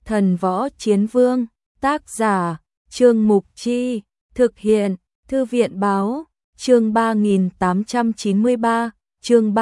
Thần Võ Chiến Vương, tác giả, Trương Mục Chi, thực hiện, Thư viện báo, chương 3893, chương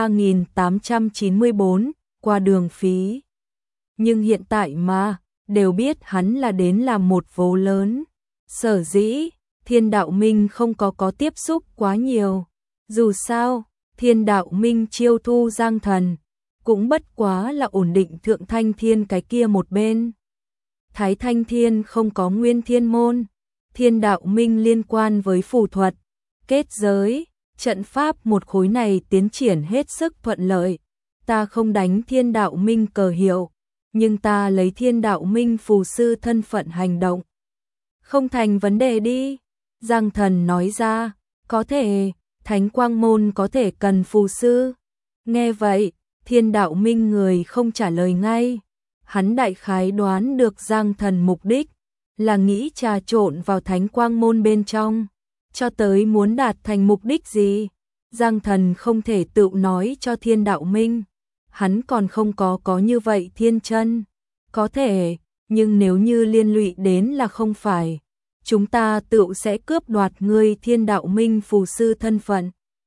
3894, qua đường phí. Nhưng hiện tại mà, đều biết hắn là đến làm một vố lớn. Sở dĩ, Thiên Đạo Minh không có tiếp xúc quá nhiều. Dù sao, Thiên Đạo Minh chiêu thu Giang Thần, cũng bất quá là ổn định Thượng Thanh Thiên cái kia một bên. Thái Thanh Thiên không có Nguyên Thiên Môn, Thiên Đạo Minh liên quan với phù thuật, kết giới, trận pháp một khối này tiến triển hết sức thuận lợi. Ta không đánh Thiên Đạo Minh cờ hiệu, nhưng ta lấy Thiên Đạo Minh phù sư thân phận hành động. Không thành vấn đề đi, Giang Thần nói ra, có thể, Thánh Quang Môn có thể cần phù sư. Nghe vậy, Thiên Đạo Minh người không trả lời ngay. Hắn đại khái đoán được Giang Thần mục đích là nghĩ trà trộn vào Thánh Quang Môn bên trong, cho tới muốn đạt thành mục đích gì. Giang Thần không thể tự nói cho Thiên Đạo Minh, hắn còn không có như vậy thiên chân. Có thể, nhưng nếu như liên lụy đến là không phải, chúng ta tự sẽ cướp đoạt ngươi Thiên Đạo Minh phù sư thân phận.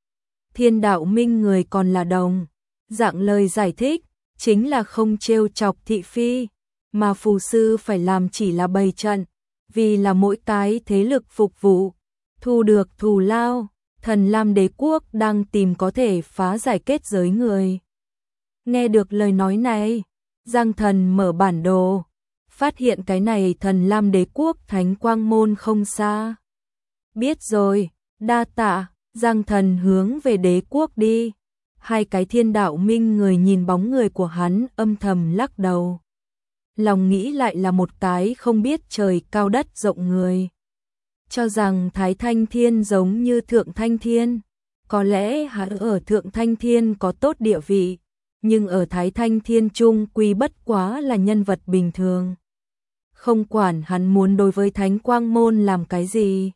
Thiên Đạo Minh người còn là đồng dạng lời giải thích, chính là không trêu chọc thị phi, mà phù sư phải làm chỉ là bày trận, vì là mỗi cái thế lực phục vụ, thu được thù lao. Thần Lam Đế Quốc đang tìm có thể phá giải kết giới người. Nghe được lời nói này, Giang Thần mở bản đồ, phát hiện cái này Thần Lam Đế Quốc Thánh Quang Môn không xa. Biết rồi, đa tạ. Giang Thần hướng về đế quốc đi. Hai cái Thiên Đạo Minh người nhìn bóng người của hắn âm thầm lắc đầu. Lòng nghĩ lại là một cái không biết trời cao đất rộng người. Cho rằng Thái Thanh Thiên giống như Thượng Thanh Thiên. Có lẽ hắn ở Thượng Thanh Thiên có tốt địa vị, nhưng ở Thái Thanh Thiên trung quy bất quá là nhân vật bình thường. Không quản hắn muốn đối với Thánh Quang Môn làm cái gì,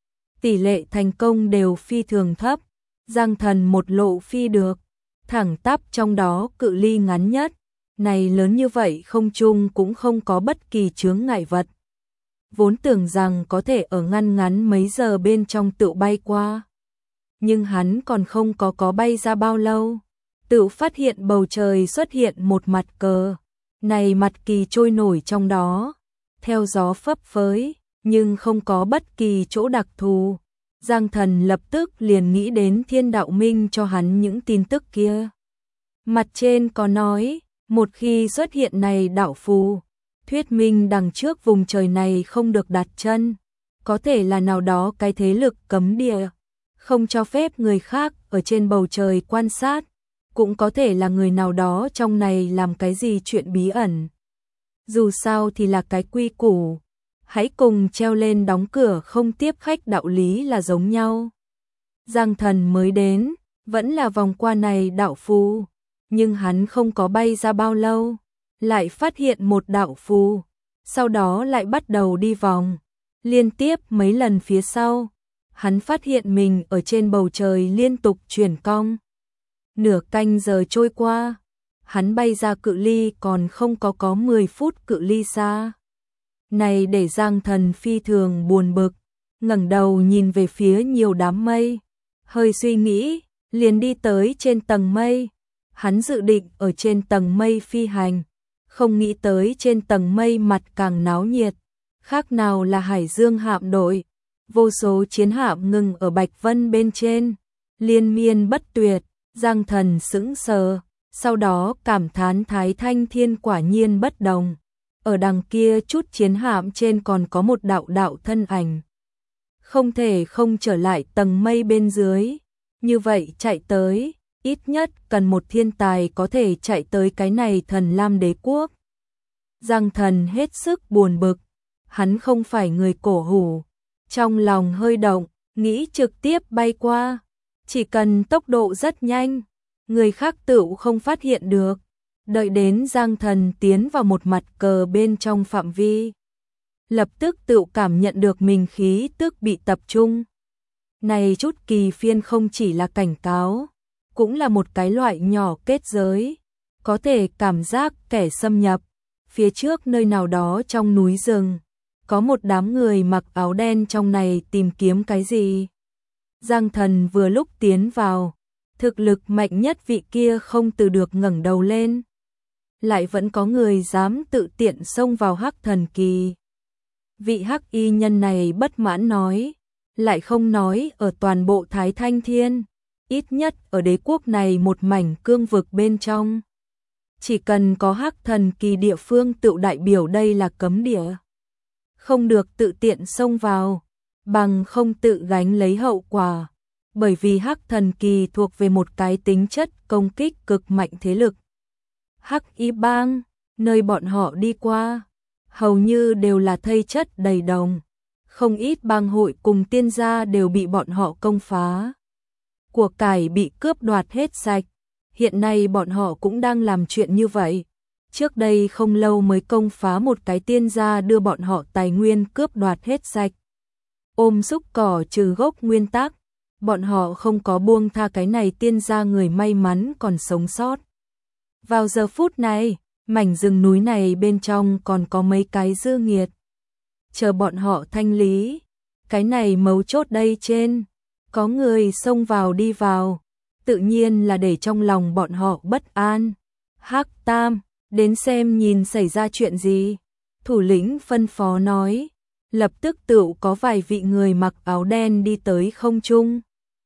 tỷ lệ thành công đều phi thường thấp. Giang Thần một lộ phi được, thẳng tắp trong đó cự ly ngắn nhất, này lớn như vậy không trung cũng không có bất kỳ chướng ngại vật. Vốn tưởng rằng có thể ở ngắn mấy giờ bên trong tự bay qua, nhưng hắn còn không có bay ra bao lâu, tự phát hiện bầu trời xuất hiện một mặt cờ. Này mặt kỳ trôi nổi trong đó, theo gió phấp phới, nhưng không có bất kỳ chỗ đặc thù. Giang Thần lập tức liền nghĩ đến Thiên Đạo Minh cho hắn những tin tức kia. Mặt trên có nói, một khi xuất hiện này đạo phù, thuyết minh đằng trước vùng trời này không được đặt chân, có thể là nào đó cái thế lực cấm địa, không cho phép người khác ở trên bầu trời quan sát, cũng có thể là người nào đó trong này làm cái gì chuyện bí ẩn. Dù sao thì là cái quy củ, hãy cùng treo lên đóng cửa không tiếp khách đạo lý là giống nhau. Giang Thần mới đến, vẫn là vòng qua này đạo phù, nhưng hắn không có bay ra bao lâu, lại phát hiện một đạo phù, sau đó lại bắt đầu đi vòng, liên tiếp mấy lần phía sau, hắn phát hiện mình ở trên bầu trời liên tục chuyển cong. Nửa canh giờ trôi qua, hắn bay ra cự ly còn không có 10 phút cự ly xa. Này để Giang Thần phi thường buồn bực, ngẩng đầu nhìn về phía nhiều đám mây, hơi suy nghĩ, liền đi tới trên tầng mây. Hắn dự định ở trên tầng mây phi hành, không nghĩ tới trên tầng mây mặt càng náo nhiệt, khác nào là Hải Dương hạm đội, vô số chiến hạm ngừng ở Bạch Vân bên trên, liên miên bất tuyệt. Giang Thần sững sờ, sau đó cảm thán Thái Thanh Thiên quả nhiên bất đồng. Ở đằng kia chút chiến hạm trên còn có một đạo thân ảnh. Không thể không trở lại tầng mây bên dưới. Như vậy chạy tới, ít nhất cần một thiên tài có thể chạy tới cái này Thần Lam Đế Quốc. Giang Thần hết sức buồn bực. Hắn không phải người cổ hủ. Trong lòng hơi động, nghĩ trực tiếp bay qua. Chỉ cần tốc độ rất nhanh, người khác tự không phát hiện được. Đợi đến Giang Thần tiến vào một mặt cờ bên trong phạm vi, lập tức tự cảm nhận được mình khí tức bị tập trung. Này chút kỳ phiên không chỉ là cảnh cáo, cũng là một cái loại nhỏ kết giới, có thể cảm giác kẻ xâm nhập. phía trước nơi nào đó trong núi rừng, có một đám người mặc áo đen trong này tìm kiếm cái gì. Giang Thần vừa lúc tiến vào, thực lực mạnh nhất vị kia không từ được ngẩng đầu lên. Lại vẫn có người dám tự tiện xông vào Hắc Thần Kỳ. Vị hắc y nhân này bất mãn nói, lại không nói ở toàn bộ Thái Thanh Thiên, ít nhất ở đế quốc này một mảnh cương vực bên trong. Chỉ cần có Hắc Thần Kỳ địa phương tự đại biểu đây là cấm địa. Không được tự tiện xông vào, bằng không tự gánh lấy hậu quả. Bởi vì Hắc Thần Kỳ thuộc về một cái tính chất công kích cực mạnh thế lực. Hắc Y Bang, nơi bọn họ đi qua, hầu như đều là thây chất đầy đồng. Không ít bang hội cùng tiên gia đều bị bọn họ công phá. Của cải bị cướp đoạt hết sạch. Hiện nay bọn họ cũng đang làm chuyện như vậy. Trước đây không lâu mới công phá một cái tiên gia đưa bọn họ tài nguyên cướp đoạt hết sạch. Ôm xúc cỏ trừ gốc nguyên tắc, bọn họ không có buông tha cái này tiên gia người may mắn còn sống sót. Vào giờ phút này, mảnh rừng núi này bên trong còn có mấy cái dư nghiệt. Chờ bọn họ thanh lý, cái này mấu chốt đây trên, có người xông vào đi vào, tự nhiên là để trong lòng bọn họ bất an. Hắc Tam, đến xem nhìn xảy ra chuyện gì. Thủ lĩnh phân phó nói, lập tức tự có vài vị người mặc áo đen đi tới không trung.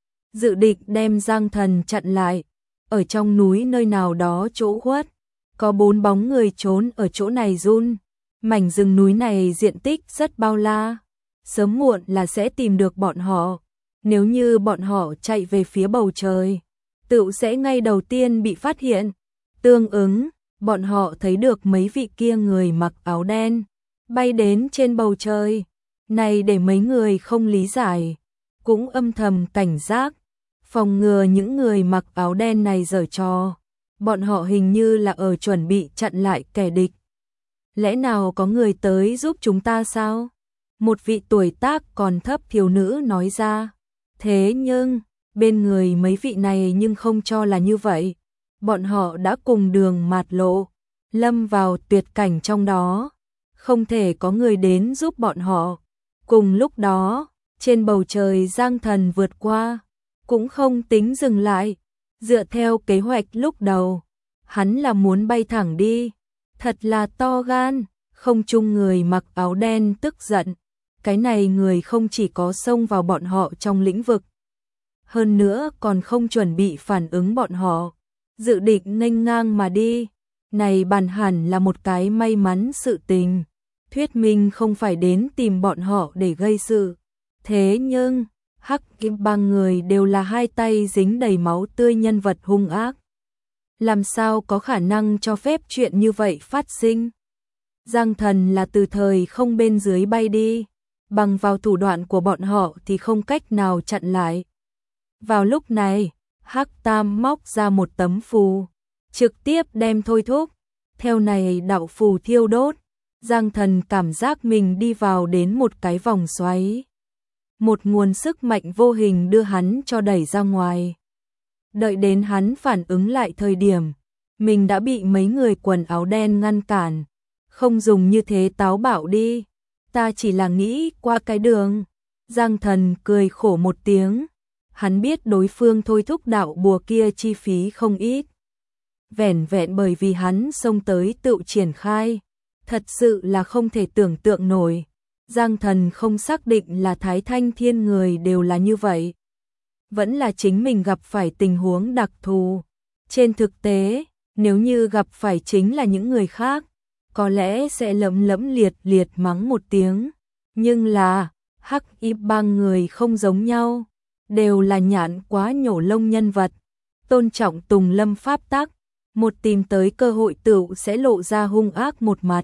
Dự định đem Giang Thần chặn lại, ở trong núi nơi nào đó chỗ khuất, có 4 bóng người trốn ở chỗ này run. Mảnh rừng núi này diện tích rất bao la, sớm muộn là sẽ tìm được bọn họ. Nếu như bọn họ chạy về phía bầu trời, tự sẽ ngay đầu tiên bị phát hiện. Tương ứng, bọn họ thấy được mấy vị kia người mặc áo đen bay đến trên bầu trời. Này để mấy người không lý giải, cũng âm thầm cảnh giác, phòng ngừa những người mặc áo đen này giở trò. Bọn họ hình như là ở chuẩn bị chặn lại kẻ địch. Lẽ nào có người tới giúp chúng ta sao? Một vị tuổi tác còn thấp thiếu nữ nói ra. Thế nhưng, bên người mấy vị này nhưng không cho là như vậy. Bọn họ đã cùng đường mạt lộ, lâm vào tuyệt cảnh trong đó. Không thể có người đến giúp bọn họ. Cùng lúc đó, trên bầu trời Giang Thần vượt qua, cũng không tính dừng lại. Dựa theo kế hoạch lúc đầu, hắn là muốn bay thẳng đi. Thật là to gan, không chung người mặc áo đen tức giận. Cái này người không chỉ có xông vào bọn họ trong lĩnh vực, hơn nữa còn không chuẩn bị phản ứng bọn họ, dự định nghênh ngang mà đi. Này bản hẳn là một cái may mắn sự tình, thuyết minh không phải đến tìm bọn họ để gây sự. Thế nhưng, Hắc Kim Bang người đều là hai tay dính đầy máu tươi nhân vật hung ác. Làm sao có khả năng cho phép chuyện như vậy phát sinh? Giang Thần là từ thời không bên dưới bay đi, bằng vào thủ đoạn của bọn họ thì không cách nào chặn lại. Vào lúc này, Hắc Tam móc ra một tấm phù, trực tiếp đem thôi thúc, theo này đạo phù thiêu đốt. Giang Thần cảm giác mình đi vào đến một cái vòng xoáy. Một nguồn sức mạnh vô hình đưa hắn cho đẩy ra ngoài. Đợi đến hắn phản ứng lại thời điểm, mình đã bị mấy người quần áo đen ngăn cản. Không dùng như thế táo bạo đi, ta chỉ là nghĩ qua cái đường. Giang Thần cười khổ một tiếng, hắn biết đối phương thôi thúc đạo bùa kia chi phí không ít. Vẻn vẹn bởi vì hắn xông tới tự triển khai, thật sự là không thể tưởng tượng nổi. Giang Thần không xác định là Thái Thanh Thiên người đều là như vậy. Vẫn là chính mình gặp phải tình huống đặc thù. Trên thực tế, nếu như gặp phải chính là những người khác, có lẽ sẽ lẫm lẫm liệt liệt mắng một tiếng. Nhưng là, Hắc Y Bang người không giống nhau, đều là nhạn quá nhổ lông nhân vật, tôn trọng tùng lâm pháp tắc, một tìm tới cơ hội tựu sẽ lộ ra hung ác một mặt.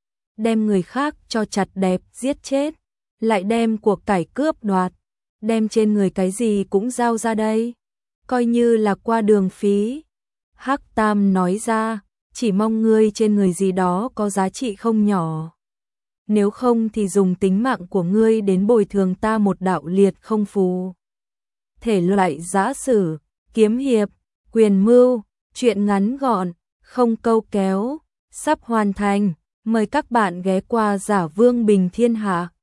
Đem người khác cho chặt đẹp giết chết, lại đem cuộc cải cướp đoạt, đem trên người cái gì cũng giao ra đây, coi như là qua đường phí. Hắc Tam nói ra, chỉ mong ngươi trên người gì đó có giá trị không nhỏ. Nếu không thì dùng tính mạng của ngươi đến bồi thường ta một đạo liệt không phù. Thể loại giã sử, kiếm hiệp, quyền mưu, truyện ngắn gọn, không câu kéo, sắp hoàn thành. Mời các bạn ghé qua Giả Vương Bình Thiên Hạ.